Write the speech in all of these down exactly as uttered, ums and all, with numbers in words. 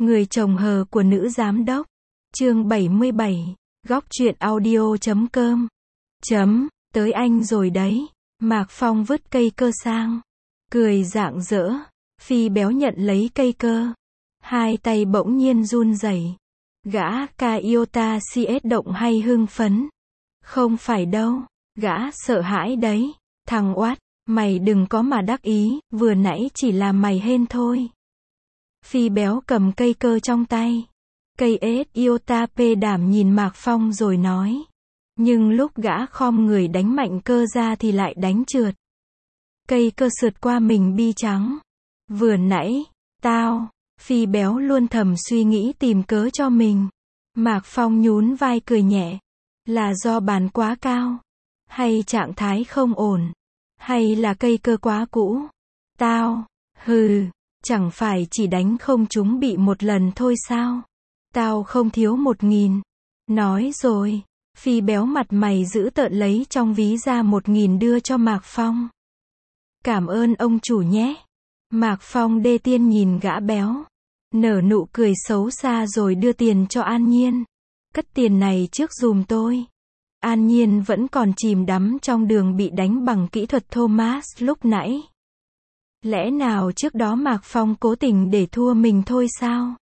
Người chồng hờ của nữ giám đốc. Chương bảy mươi bảy. Góc truyện audio chấm com. Chấm, tới anh rồi đấy. Mạc Phong vứt cây cơ sang. Cười rạng rỡ. Phi béo nhận lấy cây cơ. Hai tay bỗng nhiên run rẩy. Gã ca iota xê ét động hay hưng phấn? Không phải đâu. Gã sợ hãi đấy. Thằng oát, mày đừng có mà đắc ý, vừa nãy chỉ là mày hên thôi. Phi béo cầm cây cơ trong tay. Cây ét iota p đảm nhìn Mạc Phong rồi nói. Nhưng lúc gã khom người đánh mạnh cơ ra thì lại đánh trượt. Cây cơ sượt qua mình bi trắng. Vừa nãy, tao, Phi béo luôn thầm suy nghĩ tìm cớ cho mình. Mạc Phong nhún vai cười nhẹ. Là do bàn quá cao? Hay trạng thái không ổn? Hay là cây cơ quá cũ? Tao, hừ, chẳng phải chỉ đánh không trúng bị một lần thôi sao? Tao không thiếu một nghìn. Nói rồi, Phi béo mặt mày giữ tợn lấy trong ví ra một nghìn đưa cho Mạc Phong. Cảm ơn ông chủ nhé. Mạc Phong đê tiên nhìn gã béo. Nở nụ cười xấu xa rồi đưa tiền cho An Nhiên. Cất tiền này trước giùm tôi. An Nhiên vẫn còn chìm đắm trong đường bị đánh bằng kỹ thuật Thomas lúc nãy. Lẽ nào trước đó Mạc Phong cố tình để thua mình thôi sao?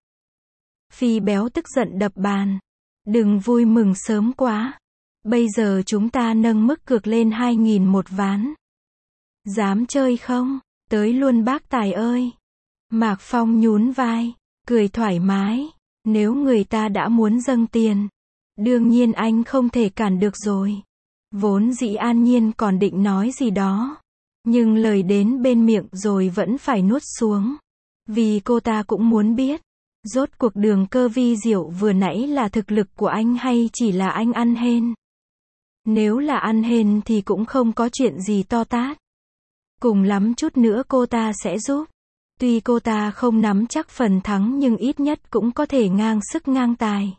Phi béo tức giận đập bàn. Đừng vui mừng sớm quá. Bây giờ chúng ta nâng mức cược lên hai nghìn một ván. Dám chơi không? Tới luôn bác tài ơi. Mạc Phong nhún vai, cười thoải mái. Nếu người ta đã muốn dâng tiền, đương nhiên anh không thể cản được rồi. Vốn dĩ An Nhiên còn định nói gì đó. Nhưng lời đến bên miệng rồi vẫn phải nuốt xuống. Vì cô ta cũng muốn biết. Rốt cuộc đường cơ vi diệu vừa nãy là thực lực của anh hay chỉ là anh ăn hên? Nếu là ăn hên thì cũng không có chuyện gì to tát. Cùng lắm chút nữa cô ta sẽ giúp. Tuy cô ta không nắm chắc phần thắng nhưng ít nhất cũng có thể ngang sức ngang tài.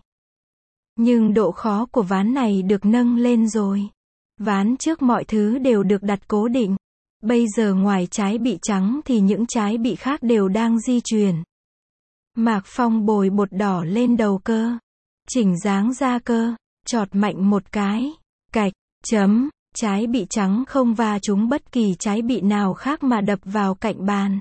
Nhưng độ khó của ván này được nâng lên rồi. Ván trước mọi thứ đều được đặt cố định. Bây giờ ngoài trái bị trắng thì những trái bị khác đều đang di chuyển. Mạc Phong bồi bột đỏ lên đầu cơ. Chỉnh dáng ra cơ. Chọt mạnh một cái. Cạch, chấm. Trái bị trắng không va trúng bất kỳ trái bị nào khác mà đập vào cạnh bàn.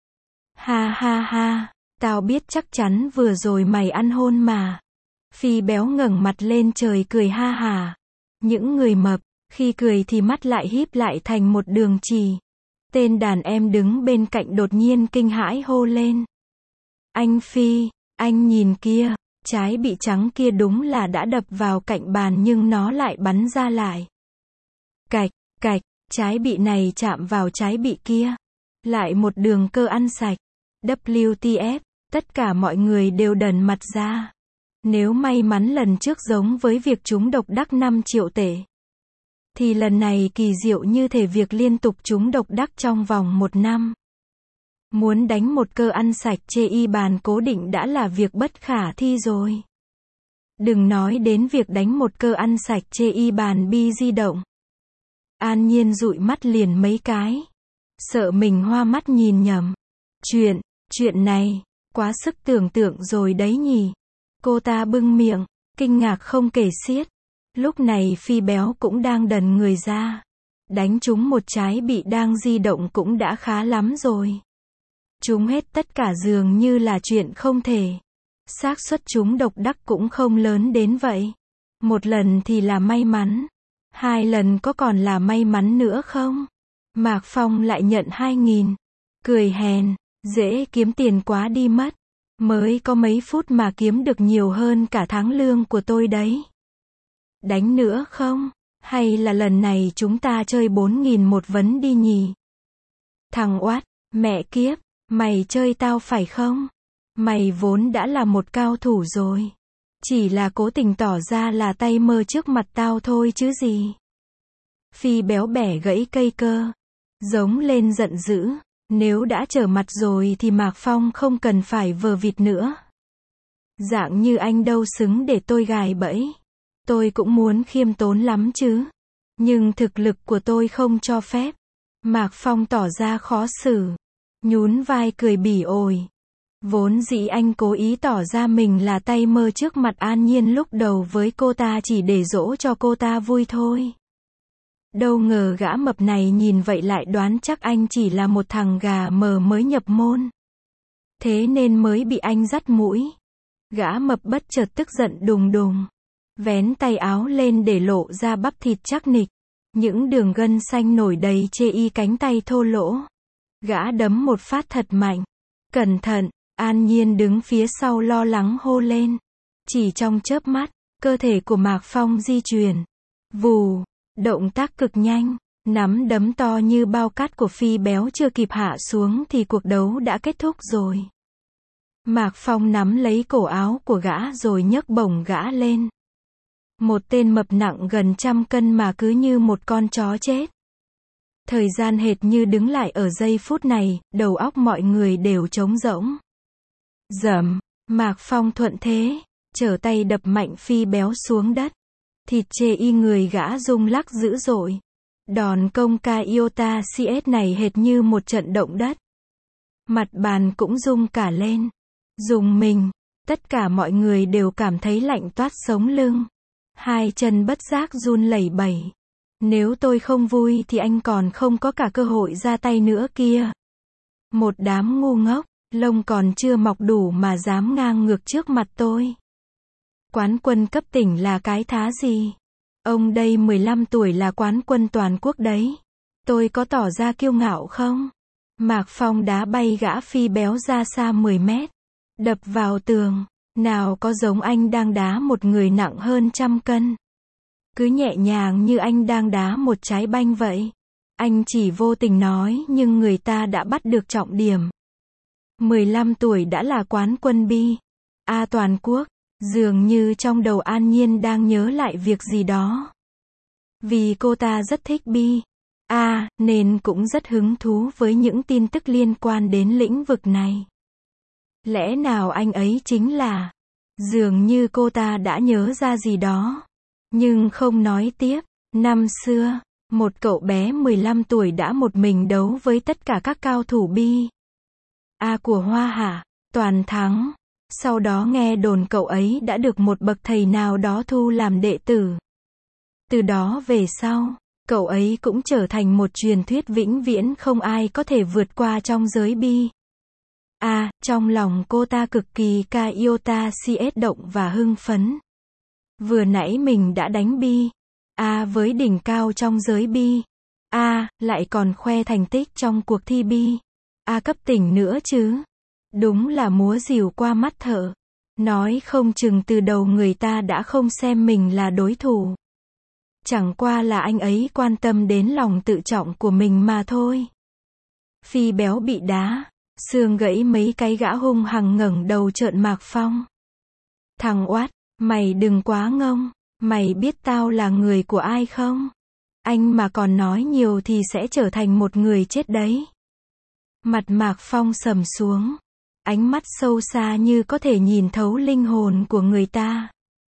Ha ha ha. Tao biết chắc chắn vừa rồi mày ăn hôn mà. Phi béo ngẩng mặt lên trời cười ha hà. Những người mập, khi cười thì mắt lại híp lại thành một đường chỉ. Tên đàn em đứng bên cạnh đột nhiên kinh hãi hô lên. Anh Phi, anh nhìn kia, trái bị trắng kia đúng là đã đập vào cạnh bàn nhưng nó lại bắn ra lại. Cạch, cạch, trái bị này chạm vào trái bị kia. Lại một đường cơ ăn sạch. vê kép ép, tất cả mọi người đều đần mặt ra. Nếu may mắn lần trước giống với việc trúng độc đắc năm triệu tệ, thì lần này kỳ diệu như thể việc liên tục trúng độc đắc trong vòng một năm. Muốn đánh một cơ ăn sạch chê y bàn cố định đã là việc bất khả thi rồi. Đừng nói đến việc đánh một cơ ăn sạch chê y bàn bi di động. An Nhiên dụi mắt liền mấy cái. Sợ mình hoa mắt nhìn nhầm. Chuyện, chuyện này, quá sức tưởng tượng rồi đấy nhỉ. Cô ta bưng miệng, kinh ngạc không kể xiết. Lúc này Phi béo cũng đang đần người ra. Đánh trúng một trái bị đang di động cũng đã khá lắm rồi. Trúng hết tất cả dường như là chuyện không thể. Xác suất trúng độc đắc cũng không lớn đến vậy. Một lần thì là may mắn. Hai lần có còn là may mắn nữa không? Mạc Phong lại nhận hai nghìn. Cười hèn, dễ kiếm tiền quá đi mất. Mới có mấy phút mà kiếm được nhiều hơn cả tháng lương của tôi đấy. Đánh nữa không? Hay là lần này chúng ta chơi bốn nghìn một vấn đi nhỉ? Thằng oát, mẹ kiếp, mày chơi tao phải không? Mày vốn đã là một cao thủ rồi. Chỉ là cố tình tỏ ra là tay mơ trước mặt tao thôi chứ gì. Phi béo bẻ gãy cây cơ. Giống lên giận dữ. Nếu đã trở mặt rồi thì Mạc Phong không cần phải vờ vịt nữa. Dạng như anh đâu xứng để tôi gài bẫy. Tôi cũng muốn khiêm tốn lắm chứ. Nhưng thực lực của tôi không cho phép. Mạc Phong tỏ ra khó xử. Nhún vai cười bỉ ổi. Vốn dĩ anh cố ý tỏ ra mình là tay mơ trước mặt An Nhiên lúc đầu với cô ta chỉ để dỗ cho cô ta vui thôi. Đâu ngờ gã mập này nhìn vậy lại đoán chắc anh chỉ là một thằng gà mờ mới nhập môn. Thế nên mới bị anh dắt mũi. Gã mập bất chợt tức giận đùng đùng. Vén tay áo lên để lộ ra bắp thịt chắc nịch. Những đường gân xanh nổi đầy chê y cánh tay thô lỗ. Gã đấm một phát thật mạnh. Cẩn thận, An Nhiên đứng phía sau lo lắng hô lên. Chỉ trong chớp mắt, cơ thể của Mạc Phong di chuyển. Vù, động tác cực nhanh, nắm đấm to như bao cát của Phi Béo chưa kịp hạ xuống thì cuộc đấu đã kết thúc rồi. Mạc Phong nắm lấy cổ áo của gã rồi nhấc bổng gã lên. Một tên mập nặng gần trăm cân mà cứ như một con chó chết. Thời gian hệt như đứng lại ở giây phút này, đầu óc mọi người đều trống rỗng. Dầm, Mạc Phong thuận thế, trở tay đập mạnh Phi Béo xuống đất. Thịt chê y người gã rung lắc dữ dội. Đòn công Kaiota xê ét này hệt như một trận động đất. Mặt bàn cũng rung cả lên. Rùng mình, tất cả mọi người đều cảm thấy lạnh toát sống lưng. Hai chân bất giác run lẩy bẩy. Nếu tôi không vui thì anh còn không có cả cơ hội ra tay nữa kia. Một đám ngu ngốc, lông còn chưa mọc đủ mà dám ngang ngược trước mặt tôi. Quán quân cấp tỉnh là cái thá gì? Ông đây mười lăm tuổi là quán quân toàn quốc đấy. Tôi có tỏ ra kiêu ngạo không? Mạc Phong đá bay gã Phi Béo ra xa mười mét. Đập vào tường. Nào có giống anh đang đá một người nặng hơn trăm cân. Cứ nhẹ nhàng như anh đang đá một trái banh vậy. Anh chỉ vô tình nói nhưng người ta đã bắt được trọng điểm. mười lăm tuổi đã là quán quân bi. A toàn quốc. Dường như trong đầu An Nhiên đang nhớ lại việc gì đó. Vì cô ta rất thích bi. A, nên cũng rất hứng thú với những tin tức liên quan đến lĩnh vực này. Lẽ nào anh ấy chính là... Dường như cô ta đã nhớ ra gì đó. Nhưng không nói tiếp. Năm xưa, một cậu bé mười lăm tuổi đã một mình đấu với tất cả các cao thủ bi. A của Hoa Hạ, toàn thắng. Sau đó nghe đồn cậu ấy đã được một bậc thầy nào đó thu làm đệ tử. Từ đó về sau, cậu ấy cũng trở thành một truyền thuyết vĩnh viễn không ai có thể vượt qua trong giới bi. À, trong lòng cô ta cực kỳ Kaiota xê ét động và hưng phấn. Vừa nãy mình đã đánh bi. À, với đỉnh cao trong giới bi. À, lại còn khoe thành tích trong cuộc thi bi. À, cấp tỉnh nữa chứ. Đúng là múa rìu qua mắt thợ. Nói không chừng từ đầu người ta đã không xem mình là đối thủ. Chẳng qua là anh ấy quan tâm đến lòng tự trọng của mình mà thôi. Phi Béo bị đá. Xương gãy mấy cái gã hung hăng ngẩng đầu trợn Mạc Phong. Thằng oát, mày đừng quá ngông. Mày biết tao là người của ai không? Anh mà còn nói nhiều thì sẽ trở thành một người chết đấy. Mặt Mạc Phong sầm xuống. Ánh mắt sâu xa như có thể nhìn thấu linh hồn của người ta.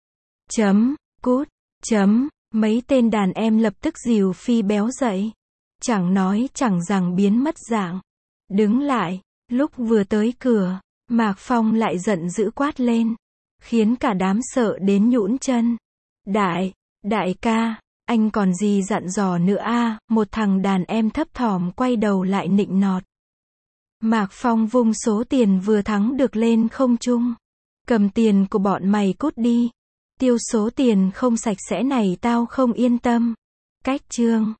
Chấm, cút, chấm, mấy tên đàn em lập tức dìu Phi Béo dậy. Chẳng nói chẳng rằng biến mất dạng. Đứng lại, lúc vừa tới cửa, Mạc Phong lại giận dữ quát lên. Khiến cả đám sợ đến nhũn chân. Đại, đại ca, anh còn gì dặn dò nữa a? Một thằng đàn em thấp thỏm quay đầu lại nịnh nọt. Mạc Phong vung số tiền vừa thắng được lên không trung. Cầm tiền của bọn mày cút đi. Tiêu số tiền không sạch sẽ này tao không yên tâm. Cách chương.